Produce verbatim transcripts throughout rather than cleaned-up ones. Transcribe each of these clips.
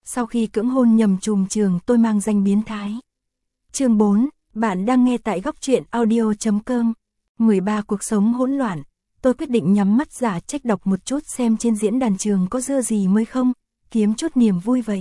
sau khi cưỡng hôn nhầm trùm trường tôi mang danh biến thái. Chương bốn, bạn đang nghe tại góc truyện audio chấm com. mười ba cuộc sống hỗn loạn. Tôi quyết định nhắm mắt giả trách đọc một chút xem trên diễn đàn trường có dưa gì mới không, kiếm chút niềm vui vậy.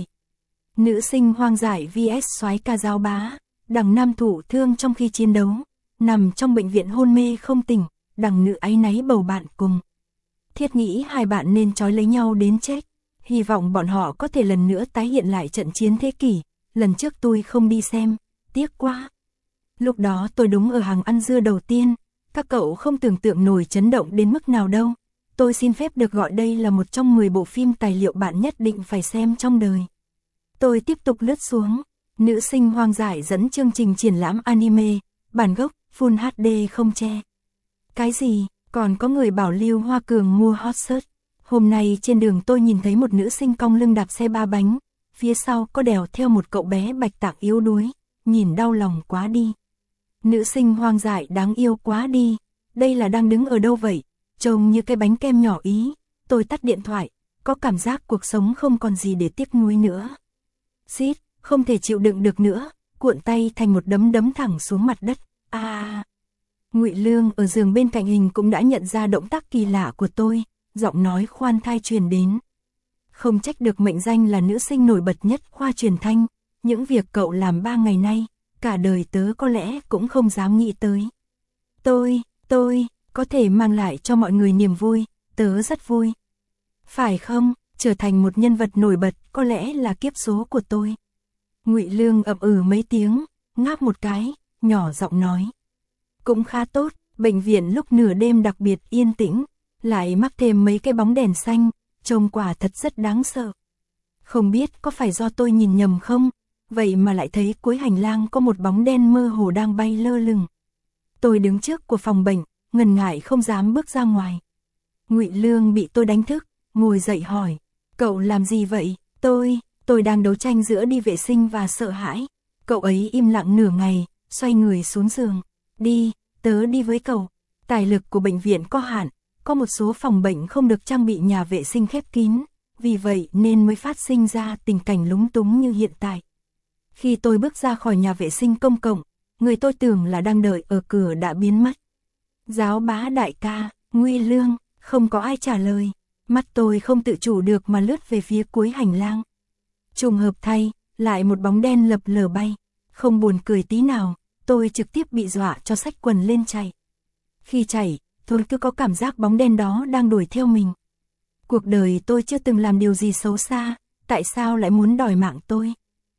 Nữ sinh hoang dại vs soái ca giáo bá. Đằng nam thụ thương trong khi chiến đấu, nằm trong bệnh viện hôn mê không tỉnh, đằng nữ áy náy bầu bạn cùng. Thiết nghĩ hai bạn nên trói lấy nhau đến chết, hy vọng bọn họ có thể lần nữa tái hiện lại trận chiến thế kỷ, lần trước tôi không đi xem, tiếc quá. Lúc đó tôi đúng ở hàng ăn dưa đầu tiên, các cậu không tưởng tượng nổi chấn động đến mức nào đâu. Tôi xin phép được gọi đây là một trong mười bộ phim tài liệu bạn nhất định phải xem trong đời. Tôi tiếp tục lướt xuống. Nữ sinh hoang dại dẫn chương trình triển lãm anime, bản gốc, Full hát đê không che. Cái gì, còn có người bảo Lưu Hoa Cường mua hot search. Hôm nay trên đường tôi nhìn thấy một nữ sinh cong lưng đạp xe ba bánh, phía sau có đèo theo một cậu bé bạch tạng yếu đuối, nhìn đau lòng quá đi. Nữ sinh hoang dại đáng yêu quá đi, đây là đang đứng ở đâu vậy, trông như cái bánh kem nhỏ Ý. Tôi tắt điện thoại, có cảm giác cuộc sống không còn gì để tiếc nuối nữa. Xít. Không thể chịu đựng được nữa, cuộn tay thành một đấm đấm thẳng xuống mặt đất. A. À. Ngụy Lương ở giường bên cạnh hình cũng đã nhận ra động tác kỳ lạ của tôi, giọng nói khoan thai truyền đến. Không trách được mệnh danh là nữ sinh nổi bật nhất khoa truyền thanh, những việc cậu làm ba ngày nay, cả đời tớ có lẽ cũng không dám nghĩ tới. Tôi, tôi, có thể mang lại cho mọi người niềm vui, tớ rất vui. Phải không, trở thành một nhân vật nổi bật có lẽ là kiếp số của tôi. Ngụy Lương ậm ừ mấy tiếng, ngáp một cái, nhỏ giọng nói. Cũng khá tốt, bệnh viện lúc nửa đêm đặc biệt yên tĩnh, lại mắc thêm mấy cái bóng đèn xanh, trông quả thật rất đáng sợ. Không biết có phải do tôi nhìn nhầm không, vậy mà lại thấy cuối hành lang có một bóng đen mơ hồ đang bay lơ lửng. Tôi đứng trước của phòng bệnh, ngần ngại không dám bước ra ngoài. Ngụy Lương bị tôi đánh thức, ngồi dậy hỏi, cậu làm gì vậy? Tôi... Tôi đang đấu tranh giữa đi vệ sinh và sợ hãi. Cậu ấy im lặng nửa ngày, xoay người xuống giường. Đi, tớ đi với cậu. Tài lực của bệnh viện có hạn, có một số phòng bệnh không được trang bị nhà vệ sinh khép kín, vì vậy nên mới phát sinh ra tình cảnh lúng túng như hiện tại. Khi tôi bước ra khỏi nhà vệ sinh công cộng, người tôi tưởng là đang đợi ở cửa đã biến mất. Giáo bá đại ca, Ngụy Lương, không có ai trả lời. Mắt tôi không tự chủ được mà lướt về phía cuối hành lang. Trùng hợp thay, lại một bóng đen lập lờ bay, không buồn cười tí nào, tôi trực tiếp bị dọa cho xách quần lên chạy. Khi chạy, tôi cứ có cảm giác bóng đen đó đang đuổi theo mình. Cuộc đời tôi chưa từng làm điều gì xấu xa, tại sao lại muốn đòi mạng tôi?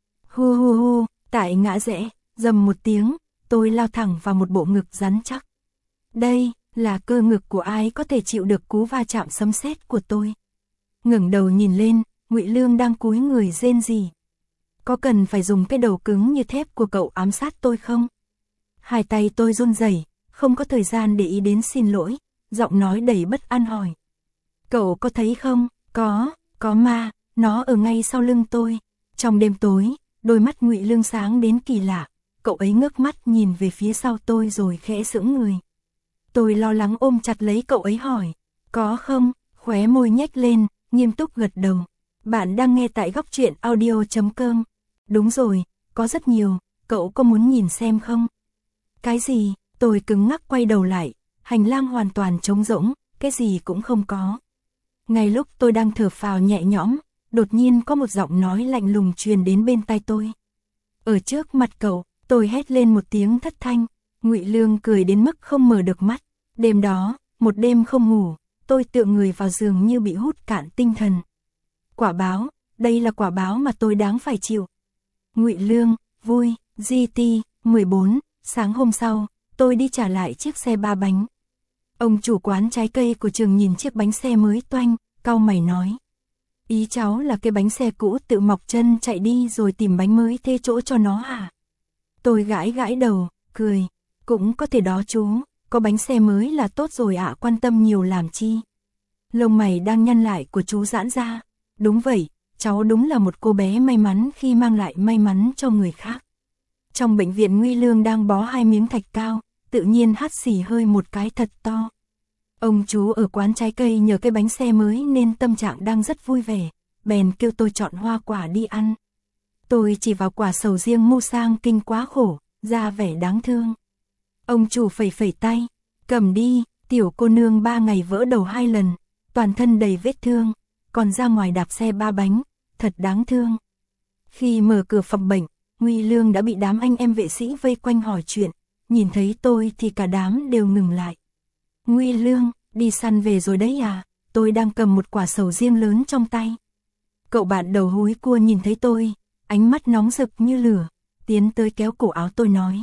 Hu hu hu, tại ngã rẽ, dầm một tiếng, tôi lao thẳng vào một bộ ngực rắn chắc. Đây, là cơ ngực của ai có thể chịu được cú va chạm sấm sét của tôi. Ngẩng đầu nhìn lên, Ngụy Lương đang cúi người rên rỉ. Có cần phải dùng cái đầu cứng như thép của cậu ám sát tôi không? Hai tay tôi run rẩy, không có thời gian để ý đến xin lỗi, giọng nói đầy bất an hỏi. Cậu có thấy không? Có, có ma, nó ở ngay sau lưng tôi. Trong đêm tối, đôi mắt Ngụy Lương sáng đến kỳ lạ, cậu ấy ngước mắt nhìn về phía sau tôi rồi khẽ sững người. Tôi lo lắng ôm chặt lấy cậu ấy hỏi, có không? Khóe môi nhếch lên, nghiêm túc gật đầu. Bạn đang nghe tại góc truyện audio chấm com. Đúng rồi, có rất nhiều, cậu có muốn nhìn xem không? Cái gì? Tôi cứng ngắc quay đầu lại, hành lang hoàn toàn trống rỗng, cái gì cũng không có. Ngay lúc tôi đang thở phào nhẹ nhõm, đột nhiên có một giọng nói lạnh lùng truyền đến bên tai tôi. Ở trước mặt cậu, tôi hét lên một tiếng thất thanh. Ngụy Lương cười đến mức không mở được mắt. Đêm đó, một đêm không ngủ, tôi tựa người vào giường như bị hút cạn tinh thần. Quả báo, đây là quả báo mà tôi đáng phải chịu. Ngụy Lương, vui, giê tê, mười bốn, sáng hôm sau, tôi đi trả lại chiếc xe ba bánh. Ông chủ quán trái cây của trường nhìn chiếc bánh xe mới toanh, cau mày nói. Ý cháu là cái bánh xe cũ tự mọc chân chạy đi rồi tìm bánh mới thế chỗ cho nó à? Tôi gãi gãi đầu, cười. Cũng có thể đó chú, có bánh xe mới là tốt rồi ạ, quan tâm nhiều làm chi. Lông mày đang nhăn lại của chú giãn ra. Đúng vậy, cháu đúng là một cô bé may mắn khi mang lại may mắn cho người khác. Trong bệnh viện Ngụy Lương đang bó hai miếng thạch cao, tự nhiên hắt xì hơi một cái thật to. Ông chú ở quán trái cây nhờ cái bánh xe mới nên tâm trạng đang rất vui vẻ, bèn kêu tôi chọn hoa quả đi ăn. Tôi chỉ vào quả sầu riêng mu sang kinh quá khổ, ra vẻ đáng thương. Ông chủ phẩy phẩy tay, cầm đi, tiểu cô nương ba ngày vỡ đầu hai lần, toàn thân đầy vết thương, còn ra ngoài đạp xe ba bánh, thật đáng thương. Khi mở cửa phòng bệnh, Nguy Lương đã bị đám anh em vệ sĩ vây quanh hỏi chuyện, nhìn thấy tôi thì cả đám đều ngừng lại. Nguy Lương, đi săn về rồi đấy à? Tôi đang cầm một quả sầu riêng lớn trong tay. Cậu bạn đầu húi cua nhìn thấy tôi, ánh mắt nóng rực như lửa, tiến tới kéo cổ áo tôi nói.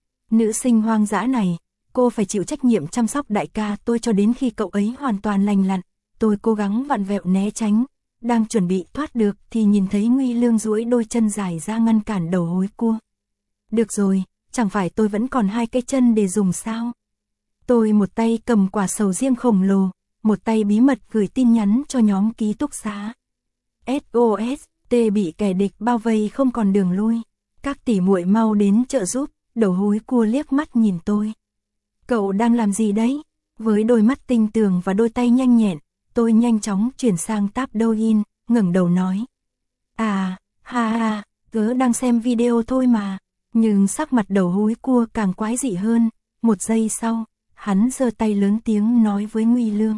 Nữ sinh hoang dã này, cô phải chịu trách nhiệm chăm sóc đại ca tôi cho đến khi cậu ấy hoàn toàn lành lặn. Tôi cố gắng vặn vẹo né tránh, đang chuẩn bị thoát được thì nhìn thấy Nguy Lương duỗi đôi chân dài ra ngăn cản đầu húi cua. Được rồi, chẳng phải tôi vẫn còn hai cái chân để dùng sao? Tôi một tay cầm quả sầu riêng khổng lồ, một tay bí mật gửi tin nhắn cho nhóm ký túc xá. ét ô ét, T bị kẻ địch bao vây không còn đường lui. Các tỷ muội mau đến trợ giúp. Đầu húi cua liếc mắt nhìn tôi. Cậu đang làm gì đấy? Với đôi mắt tinh tường và đôi tay nhanh nhẹn, tôi nhanh chóng chuyển sang tab Douyin, ngẩng đầu nói. À, ha ha, tớ đang xem video thôi mà. Nhưng sắc mặt đầu húi cua càng quái dị hơn. Một giây sau, hắn giơ tay lớn tiếng nói với Nguy Lương.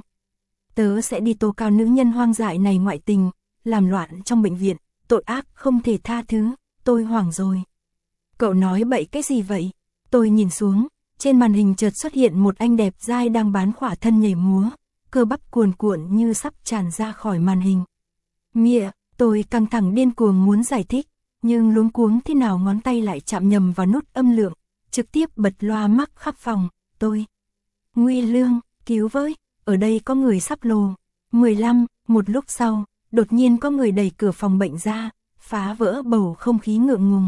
Tớ sẽ đi tố cáo nữ nhân hoang dại này ngoại tình, làm loạn trong bệnh viện, tội ác không thể tha thứ. Tôi hoảng rồi. Cậu nói bậy cái gì vậy? Tôi nhìn xuống, trên màn hình chợt xuất hiện một anh đẹp dai đang bán khỏa thân nhảy múa, cơ bắp cuồn cuộn như sắp tràn ra khỏi màn hình. Mịa, tôi căng thẳng điên cuồng muốn giải thích, nhưng luống cuống thế nào ngón tay lại chạm nhầm vào nút âm lượng, trực tiếp bật loa mắc khắp phòng. Tôi. Nguy Lương, cứu với, ở đây có người sắp lồ. mười lăm, một lúc sau, đột nhiên có người đẩy cửa phòng bệnh ra, phá vỡ bầu không khí ngượng ngùng.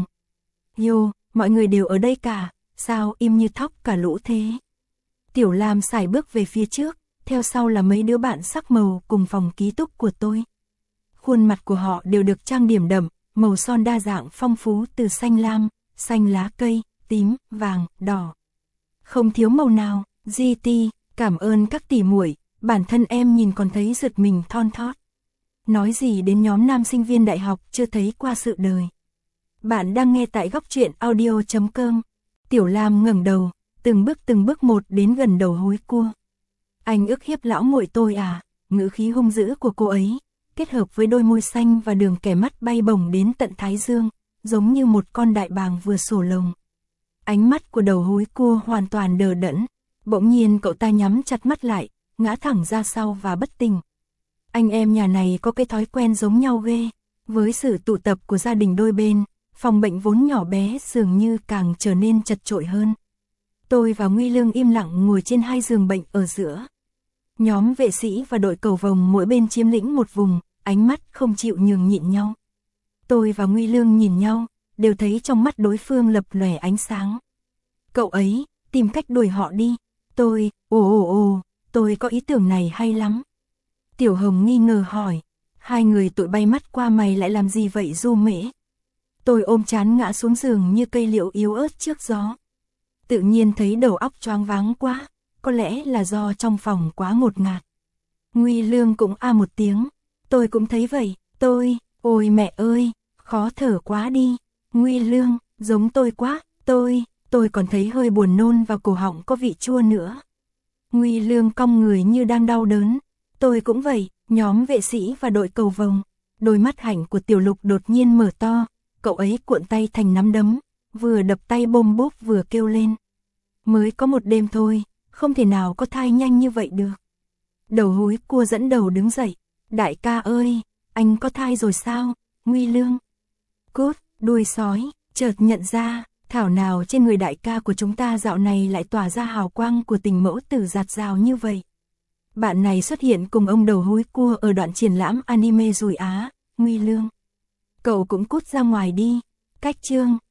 Yo, mọi người đều ở đây cả, sao im như thóc cả lũ thế? Tiểu Lam sải bước về phía trước, theo sau là mấy đứa bạn sắc màu cùng phòng ký túc của tôi. Khuôn mặt của họ đều được trang điểm đậm, màu son đa dạng phong phú từ xanh lam, xanh lá cây, tím, vàng, đỏ. Không thiếu màu nào, giê tê, cảm ơn các tỷ muội, bản thân em nhìn còn thấy giật mình thon thót. Nói gì đến nhóm nam sinh viên đại học chưa thấy qua sự đời. Bạn đang nghe tại góc truyện audio chấm com. Tiểu Lam ngẩng đầu, từng bước từng bước một đến gần đầu húi cua. Anh ức hiếp lão muội tôi à? Ngữ khí hung dữ của cô ấy, kết hợp với đôi môi xanh và đường kẻ mắt bay bổng đến tận thái dương, giống như một con đại bàng vừa sổ lồng. Ánh mắt của đầu húi cua hoàn toàn đờ đẫn, bỗng nhiên cậu ta nhắm chặt mắt lại, ngã thẳng ra sau và bất tỉnh. Anh em nhà này có cái thói quen giống nhau ghê, với sự tụ tập của gia đình đôi bên. Phòng bệnh vốn nhỏ bé dường như càng trở nên chật chội hơn. Tôi và Nguy Lương im lặng ngồi trên hai giường bệnh ở giữa. Nhóm vệ sĩ và đội cầu vồng mỗi bên chiếm lĩnh một vùng, ánh mắt không chịu nhường nhịn nhau. Tôi và Nguy Lương nhìn nhau, đều thấy trong mắt đối phương lập lòe ánh sáng. Cậu ấy, tìm cách đuổi họ đi. Tôi, ồ ồ ồ, tôi có ý tưởng này hay lắm. Tiểu Hồng nghi ngờ hỏi, hai người tụi bay mắt qua mày lại làm gì vậy Du Mễ? Tôi ôm chán ngã xuống giường như cây liễu yếu ớt trước gió. Tự nhiên thấy đầu óc choáng váng quá, có lẽ là do trong phòng quá ngột ngạt. Nguy Lương cũng a một tiếng, tôi cũng thấy vậy, tôi, ôi mẹ ơi, khó thở quá đi. Nguy Lương, giống tôi quá, tôi, tôi còn thấy hơi buồn nôn và cổ họng có vị chua nữa. Nguy Lương cong người như đang đau đớn, tôi cũng vậy. Nhóm vệ sĩ và đội cầu vồng, đôi mắt hạnh của Tiểu Lục đột nhiên mở to. Cậu ấy cuộn tay thành nắm đấm, vừa đập tay bôm bốp vừa kêu lên. Mới có một đêm thôi, không thể nào có thai nhanh như vậy được. Đầu húi cua dẫn đầu đứng dậy. Đại ca ơi, anh có thai rồi sao? Nguy Lương. Cút, đuôi sói, chợt nhận ra, thảo nào trên người đại ca của chúng ta dạo này lại tỏa ra hào quang của tình mẫu tử dạt dào như vậy. Bạn này xuất hiện cùng ông đầu húi cua ở đoạn triển lãm anime Rùi Á, Nguy Lương. Cậu cũng cút ra ngoài đi. Cách chương,